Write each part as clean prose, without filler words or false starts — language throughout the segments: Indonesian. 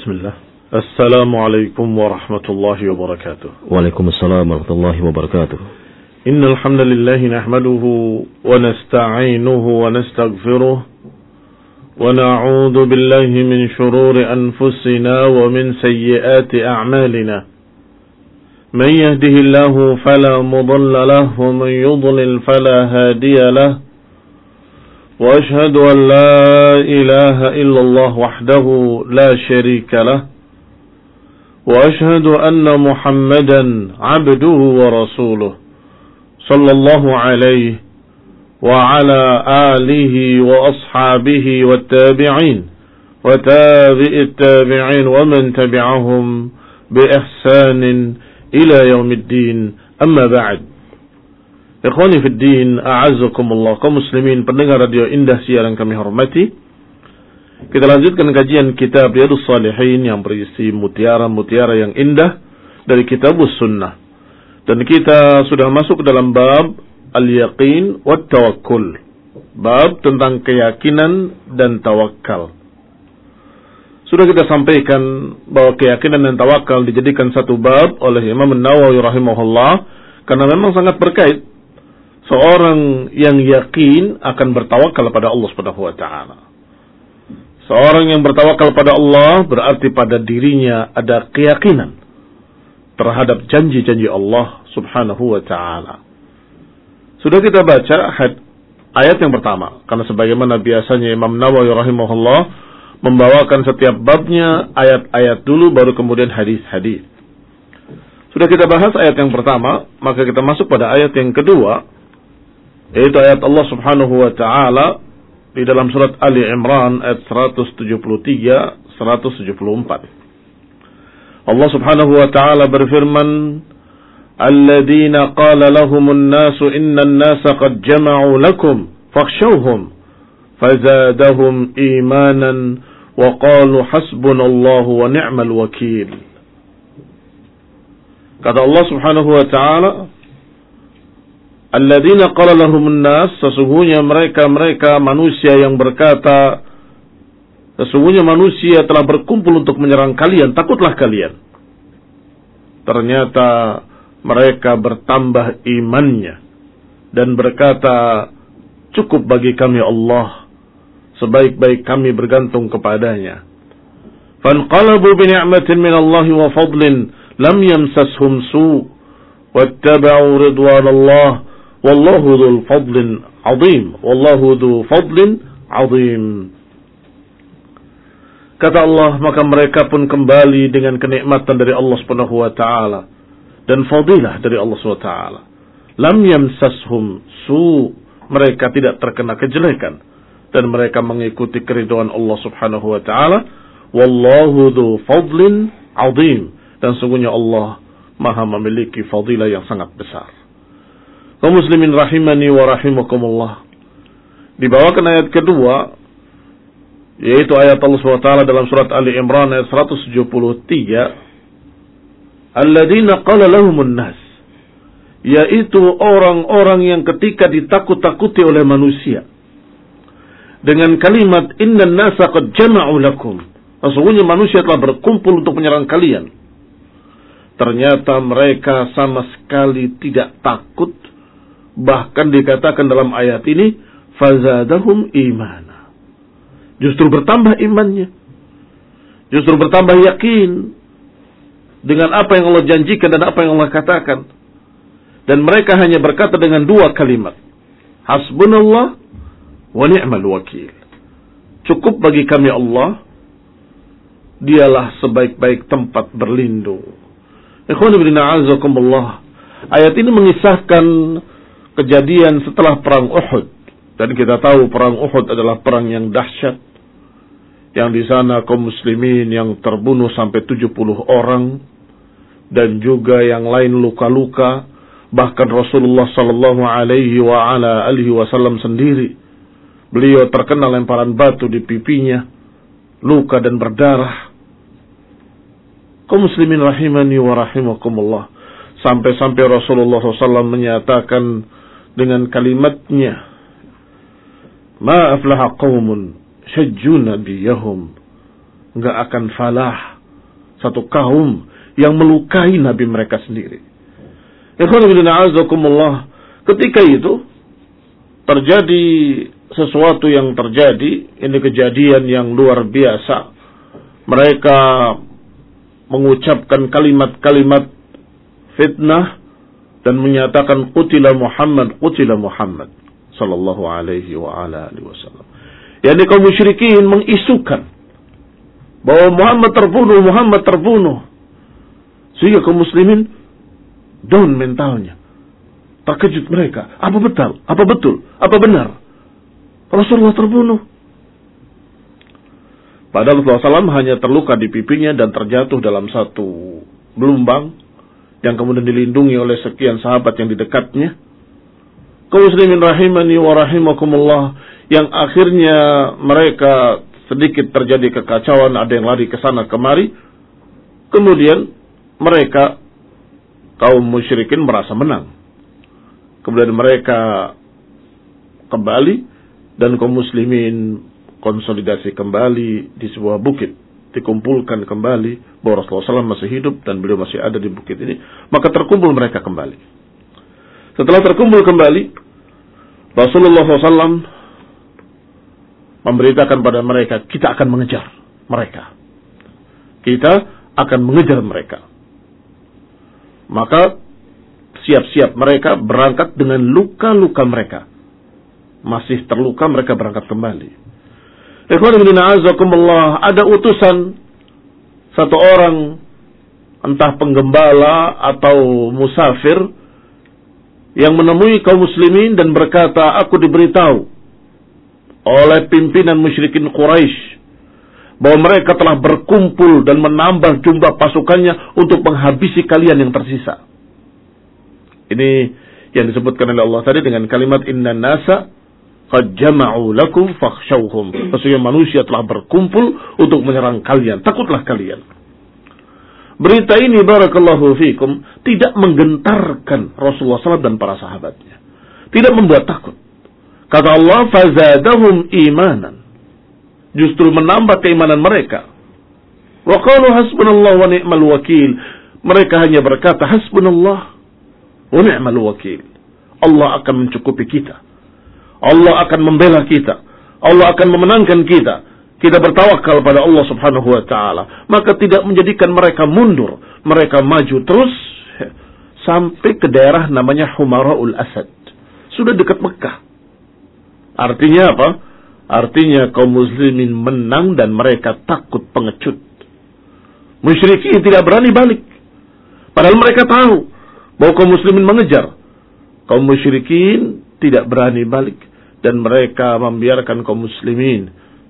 Bismillah. Assalamualaikum warahmatullahi wabarakatuh. Waalaikumsalam warahmatullahi wabarakatuh. Innal hamdalillah nahmaduhu wa nasta'inuhu wa nastaghfiruh wa na'udzu billahi min shururi anfusina wa min sayyiati a'malina. Man yahdihillahu fala mudilla lahu wa man yudlil fala hadiya lahu. وأشهد أن لا إله إلا الله وحده لا شريك له وأشهد أن محمدا عبده ورسوله صلى الله عليه وعلى آله وأصحابه والتابعين وتابع التابعين ومن تبعهم بإحسان إلى يوم الدين أما بعد. Ikhwani fid din, a'azzakumullah, kaum muslimin pendengar radio Indah siaran kami hormati. Kita lanjutkan kajian kitab Riyadhus Shalihin yang berisi mutiara-mutiara yang indah dari Kitabus Sunnah. Dan kita sudah masuk ke dalam bab al-yaqin wat tawakkul. Bab tentang keyakinan dan tawakal. Sudah kita sampaikan bahwa keyakinan dan tawakal dijadikan satu bab oleh Imam An-Nawawi rahimahullah karena memang sangat berkait. Seorang yang yakin akan bertawakal pada Allah Subhanahu wa taala. Seorang yang bertawakal pada Allah berarti pada dirinya ada keyakinan terhadap janji-janji Allah Subhanahu wa taala. Sudah kita baca ayat yang pertama, karena sebagaimana biasanya Imam Nawawi rahimahullah membawakan setiap babnya ayat-ayat dulu baru kemudian hadis-hadis. Sudah kita bahas ayat yang pertama, maka kita masuk pada ayat yang kedua, yaitu ayat Allah Subhanahu wa taala di dalam surat Ali Imran ayat 173 174. Allah Subhanahu wa taala berfirman, "Alladzina qala lahumun nasu innan nasa qad jama'u lakum fakhshawhum fazadahum imanan wa qalu hasbunallahu wa ni'mal wakil." Kata Allah Subhanahu wa taala, Alladzina qala lahumun nas, sesungguhnya mereka manusia yang berkata, sesungguhnya manusia telah berkumpul untuk menyerang kalian, takutlah kalian. Ternyata mereka bertambah imannya dan berkata, cukup bagi kami Allah, sebaik-baik kami bergantung kepadanya. Fanqalabu bi ni'matin min Allah wa fadlin lam yamsashum su' wattaba'u ridwanallah wallahu dzul fadlin 'adzim. Wallahu dzu fadlin 'adzim. Kata Allah, maka mereka pun kembali dengan kenikmatan dari Allah Subhanahu wa taala dan fadilah dari Allah Subhanahu wa taala. Lam yamsashum su, mereka tidak terkena kejelekan dan mereka mengikuti keridhaan Allah Subhanahu wa taala. Wallahu dzu fadlin 'adzim, dan sungguhnya Allah Maha memiliki fadilah yang sangat besar. Kaum muslimin rahimani wa rahimakumullah. Dibawakan ayat kedua, yaitu ayat Allah SWT dalam surat Ali Imran ayat 173. Alladzina qala lahumun nas, yaitu orang-orang yang ketika ditakut-takuti oleh manusia dengan kalimat innan nasa qad jama'u lakum, sesungguhnya manusia telah berkumpul untuk menyerang kalian. Ternyata mereka sama sekali tidak takut. Bahkan dikatakan dalam ayat ini, fazadahum imana. Justru bertambah imannya. Justru bertambah yakin dengan apa yang Allah janjikan dan apa yang Allah katakan. Dan mereka hanya berkata dengan dua kalimat. Hasbunallah wa ni'mal wakil. Cukup bagi kami Allah, dialah sebaik-baik tempat berlindung. Ikhwan fillah a'azzakumullah. Ayat ini mengisahkan kejadian setelah perang Uhud, dan kita tahu perang Uhud adalah perang yang dahsyat, yang di sana kaum muslimin yang terbunuh sampai 70 orang dan juga yang lain luka-luka. Bahkan Rasulullah sallallahu alaihi wasallam sendiri, beliau terkena lemparan batu di pipinya, luka dan berdarah. Kaum muslimin rahimani wa rahimakumullah, sampai-sampai Rasulullah SAW menyatakan dengan kalimatnya, ma aflaha qaumun syajju nabiyahum, enggak akan falah satu kaum yang melukai nabi mereka sendiri. Ikhwanullah, ketika itu terjadi sesuatu yang terjadi, ini kejadian yang luar biasa. Mereka mengucapkan kalimat-kalimat fitnah dan menyatakan qutila Muhammad sallallahu alaihi wa ala alihi wasallam. Yani kaum musyrikin mengisukan bahwa Muhammad terbunuh. Sehingga kaum muslimin down mentalnya. Terkejut mereka. Apa betul? Apa benar? Rasulullah terbunuh. Padahal Rasulullah SAW hanya terluka di pipinya dan terjatuh dalam satu gelombang yang kemudian dilindungi oleh sekian sahabat yang di dekatnya. Kaum muslimin rahimani wa rahimakumullah, yang akhirnya mereka sedikit terjadi kekacauan, ada yang lari ke sana kemari. Kemudian mereka kaum musyrikin merasa menang. Kemudian mereka kembali dan kaum muslimin konsolidasi kembali di sebuah bukit, dikumpulkan kembali bahwa Rasulullah SAW masih hidup dan beliau masih ada di bukit ini. Maka terkumpul mereka kembali. Setelah terkumpul kembali, Rasulullah SAW memberitakan pada mereka, kita akan mengejar mereka. Kita akan mengejar mereka. Maka siap-siap mereka berangkat dengan luka-luka mereka. Masih terluka, mereka berangkat kembali. Ada utusan satu orang, entah penggembala atau musafir, yang menemui kaum muslimin dan berkata, aku diberitahu oleh pimpinan musyrikin Quraisy bahwa mereka telah berkumpul dan menambah jumlah pasukannya untuk menghabisi kalian yang tersisa. Ini yang disebutkan oleh Allah tadi dengan kalimat inna nasa qad jama'u lakum fakhshawhum. Maksudnya manusia telah berkumpul untuk menyerang kalian, takutlah kalian. Berita ini barakallahu fikum tidak menggentarkan Rasulullah SAW dan para sahabatnya, tidak membuat takut. Kata Allah, fazadahum imanan, justru menambah keimanan mereka. Wa qalu hasbunallahu wa ni'mal wakil. Mereka hanya berkata hasbunallah wa ni'mal wakil. Allah akan mencukupi kita. Allah akan membela kita. Allah akan memenangkan kita. Kita bertawakal pada Allah Subhanahu wa taala. Maka tidak menjadikan mereka mundur, mereka maju terus sampai ke daerah namanya Humaraul Asad. Sudah dekat Mekah. Artinya apa? Artinya kaum muslimin menang dan mereka takut pengecut. Musyrikin tidak berani balik. Padahal mereka tahu bahwa kaum muslimin mengejar. Kaum musyrikin tidak berani balik dan mereka membiarkan kaum muslimin.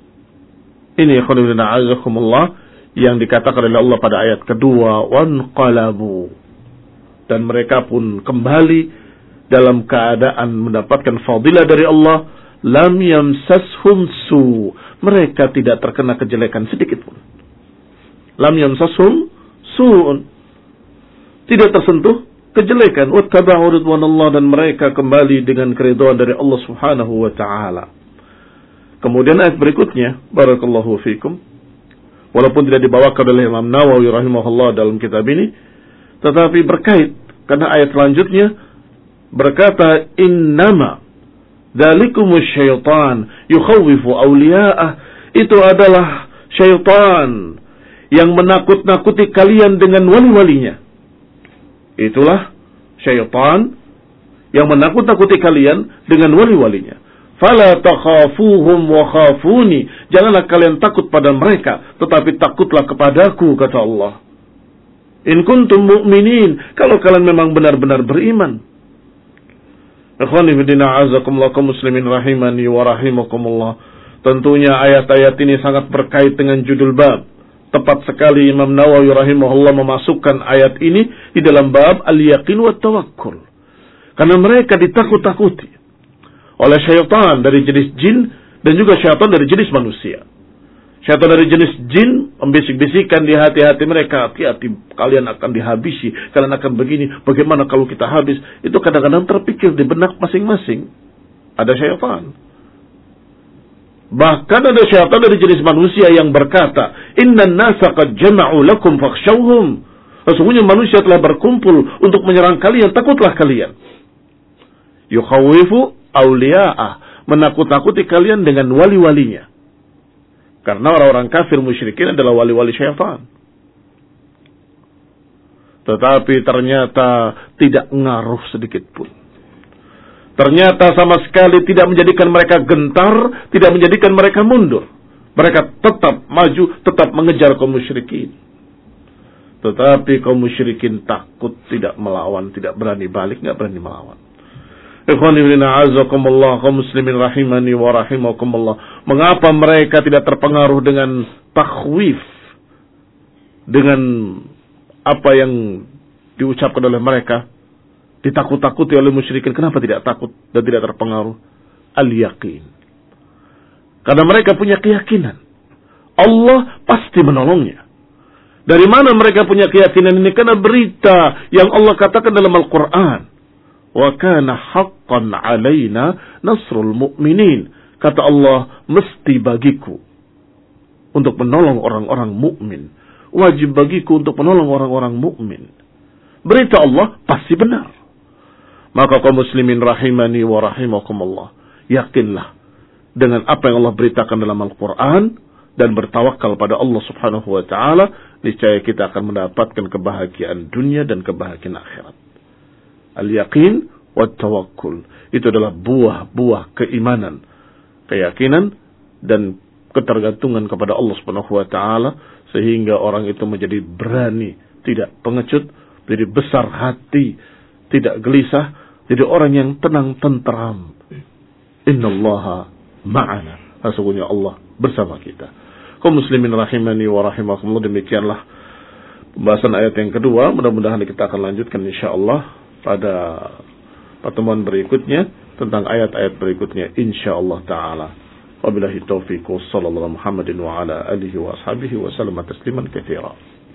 Ini khonibina azakumullah yang dikatakan oleh Allah pada ayat kedua, wanqalabu, dan mereka pun kembali dalam keadaan mendapatkan fadilah dari Allah. Lam yamsashum su, mereka tidak terkena kejelekan sedikit pun. Lam yamsashum su'un, tidak tersentuh kejelekan. Wattaba'u ridwanallah, dan mereka kembali dengan keridhaan dari Allah Subhanahu wa taala. Kemudian ayat berikutnya, barakallahu fikum, walaupun tidak dibawakan oleh Imam Nawawi rahimahullah dalam kitab ini, tetapi berkait karena ayat selanjutnya berkata, innama dzalikumus syaitan yukhawwifu awliya'ah, itu adalah syaitan yang menakut-nakuti kalian dengan wali-walinya. Itulah syaitan yang menakut-nakuti kalian dengan wali-walinya. Fala takhafuhum wa khafuni, janganlah kalian takut pada mereka, tetapi takutlah kepadaku, kata Allah. In kuntum mu'minin, kalau kalian memang benar-benar beriman. Ikhwani fillah azakumullah, kaum muslimin rahimani wa rahimakumullah. Tentunya ayat-ayat ini sangat berkait dengan judul bab. Tepat sekali Imam Nawawi rahimahullah memasukkan ayat ini di dalam bab al-yaqin wa tawakkul. Karena mereka ditakut-takuti oleh syaitan dari jenis jin dan juga syaitan dari jenis manusia. Syaitan dari jenis jin membisik-bisikkan di hati-hati mereka, hati-hati kalian akan dihabisi, kalian akan begini, bagaimana kalau kita habis. Itu kadang-kadang terpikir di benak masing-masing. Ada syaitan. Bahkan ada syaitan dari jenis manusia yang berkata, "Innan nasa qad jama'u lakum fakhshawhum." Sesungguhnya manusia telah berkumpul untuk menyerang kalian, takutlah kalian. Yukhawifu awliya'ah, menakut-nakuti kalian dengan wali-walinya. Karena orang-orang kafir musyrikin adalah wali-wali syaitan. Tetapi ternyata tidak ngaruh sedikit pun. Ternyata sama sekali tidak menjadikan mereka gentar, tidak menjadikan mereka mundur. Mereka tetap maju, tetap mengejar kaum musyrikin. Tetapi kaum musyrikin takut, tidak melawan, tidak berani balik, tidak berani melawan. Ikhwani fillah, azakumullah, kaum muslimin rahimani wa rahimakumullah. Mengapa mereka tidak terpengaruh dengan takhwif, dengan apa yang diucapkan oleh mereka, ditakut-takuti oleh musyrikin? Kenapa tidak takut dan tidak terpengaruh? Al-yaqin. Karena mereka punya keyakinan Allah pasti menolongnya. Dari mana mereka punya keyakinan ini? Karena berita yang Allah katakan dalam Al-Quran. Wa kana haqqan alaina nasrul mu'minin. Kata Allah, mesti bagiku untuk menolong orang-orang mukmin. Wajib bagiku untuk menolong orang-orang mukmin. Berita Allah pasti benar. Maka kaum muslimin rahimani wa rahimakumullah, yakinlah dengan apa yang Allah beritakan dalam Al-Quran dan bertawakal pada Allah Subhanahu wa taala, niscaya kita akan mendapatkan kebahagiaan dunia dan kebahagiaan akhirat. Al-yaqin wa tawakkul, itu adalah buah-buah keimanan, keyakinan dan ketergantungan kepada Allah Subhanahu wa taala, sehingga orang itu menjadi berani, tidak pengecut, jadi besar hati, tidak gelisah, jadi orang yang tenang tentram. Innallaha ma'ana, sesungguhnya Allah bersama kita. Kaum muslimin rahimani wa rahimakumullah, demikianlah pembahasan ayat yang kedua. Mudah-mudahan kita akan lanjutkan insyaallah pada pertemuan berikutnya tentang ayat-ayat berikutnya insyaallah taala. Wabillahi taufiq, sallallahu Muhammadin wa ala alihi wa ashabihi wa sallama tasliman katsira.